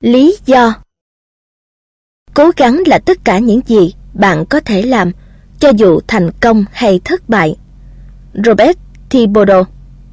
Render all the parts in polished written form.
Lý do. Cố gắng là tất cả những gì bạn có thể làm, cho dù thành công hay thất bại. Robert Thibodeau.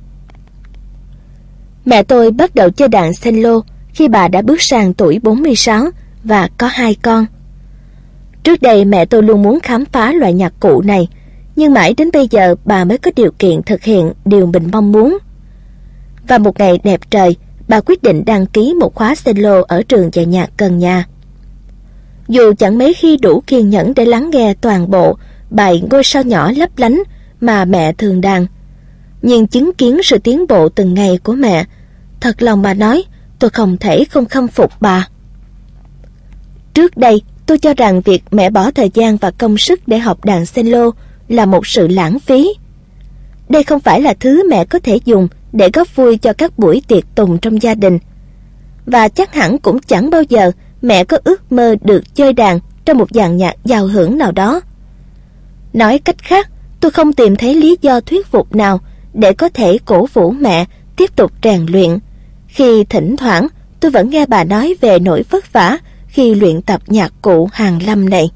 Mẹ tôi bắt đầu chơi đàn cello khi bà đã bước sang tuổi 46 và có 2 con. Trước đây mẹ tôi luôn muốn khám phá loại nhạc cụ này, nhưng mãi đến bây giờ bà mới có điều kiện thực hiện điều mình mong muốn. Và một ngày đẹp trời, bà quyết định đăng ký một khóa cello ở trường dạy nhạc gần nhà. Dù chẳng mấy khi đủ kiên nhẫn để lắng nghe toàn bộ bài Ngôi sao nhỏ lấp lánh mà mẹ thường đàn, nhưng chứng kiến sự tiến bộ từng ngày của mẹ, thật lòng mà nói, tôi không thể không khâm phục bà. Trước đây, tôi cho rằng việc mẹ bỏ thời gian và công sức để học đàn cello là một sự lãng phí. Đây không phải là thứ mẹ có thể dùng để góp vui cho các buổi tiệc tùng trong gia đình. Và chắc hẳn cũng chẳng bao giờ mẹ có ước mơ được chơi đàn trong một dàn nhạc giao hưởng nào đó. Nói cách khác, tôi không tìm thấy lý do thuyết phục nào để có thể cổ vũ mẹ tiếp tục rèn luyện, khi thỉnh thoảng tôi vẫn nghe bà nói về nỗi vất vả khi luyện tập nhạc cụ hàn lâm này.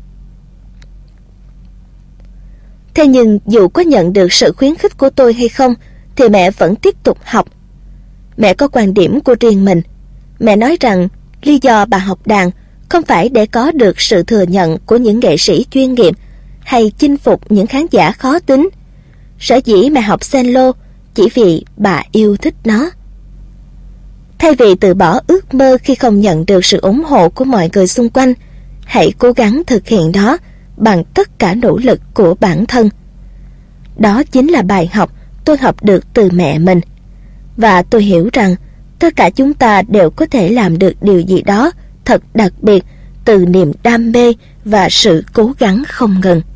Thế nhưng dù có nhận được sự khuyến khích của tôi hay không, thì mẹ vẫn tiếp tục học. Mẹ có quan điểm của riêng mình. Mẹ nói rằng lý do bà học đàn không phải để có được sự thừa nhận của những nghệ sĩ chuyên nghiệp hay chinh phục những khán giả khó tính. Sở dĩ mẹ học cello chỉ vì bà yêu thích nó. Thay vì từ bỏ ước mơ khi không nhận được sự ủng hộ của mọi người xung quanh, hãy cố gắng thực hiện nó bằng tất cả nỗ lực của bản thân. Đó chính là bài học tôi học được từ mẹ mình. Và tôi hiểu rằng tất cả chúng ta đều có thể làm được điều gì đó thật đặc biệt từ niềm đam mê và sự cố gắng không ngừng.